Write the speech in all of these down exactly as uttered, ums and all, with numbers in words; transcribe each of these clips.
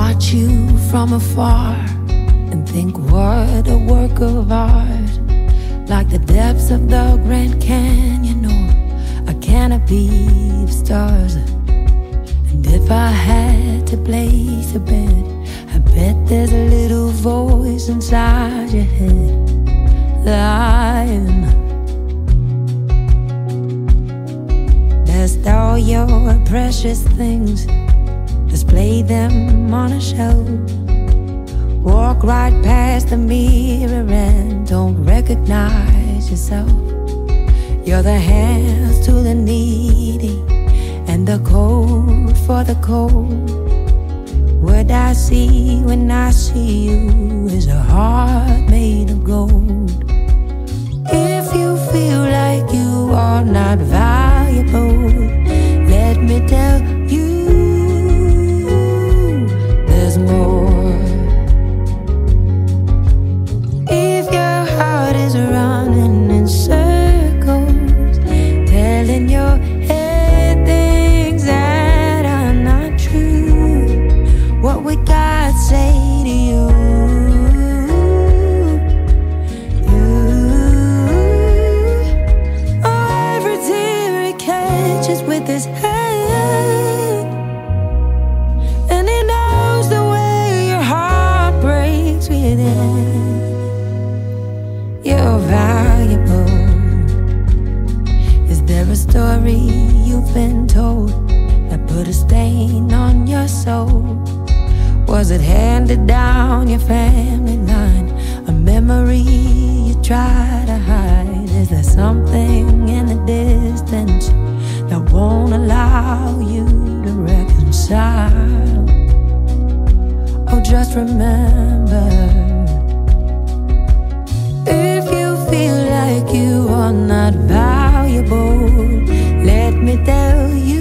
watch you from afar and think what a work of art, like the depths of the Grand Canyon or a canopy of stars. And if I had to place a bet, I bet there's a little voice inside your head lying. Best all your precious things, display them on a shelf. Walk right past the mirror and don't recognize yourself. You're the hands to the needy and the coat for the cold. What I see when I see you is a heart made of gold. If you feel like you are not valuable, let me tell you there's more. If your heart is running in circles, telling your head things that are not true, what would God say to you? You, oh, every tear he catches with his hand, and he knows the way your heart breaks within. You're valuable. Is there a story you've been told that put a stain on your soul? Was it handed down your family line, a memory you try to hide? Is there something in the distance that won't allow you to reconcile? Oh, just remember, if you feel like you are not valuable, let me tell you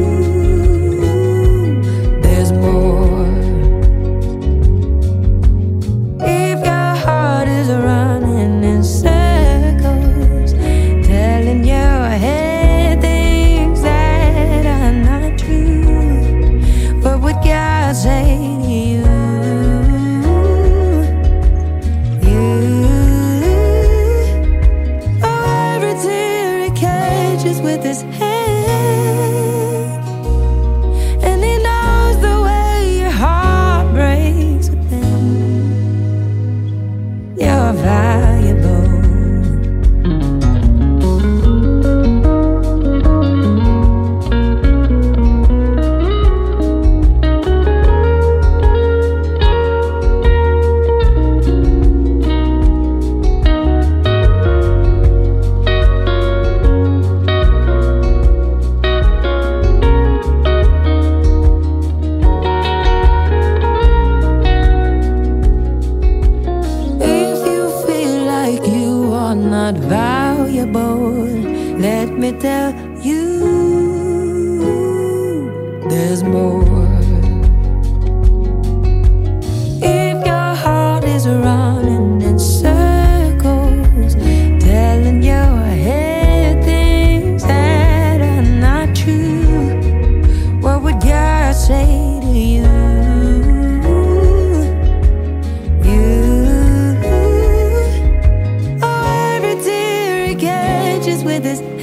there's more. If your heart is running in circles, telling your head things that are not true, what would God say to you? With his hand, and he knows the way your heart breaks within. You're valuable. Not valuable, let me tell you there's more. If your heart is running in circles, telling your head things that are not true, what would God say to you? With his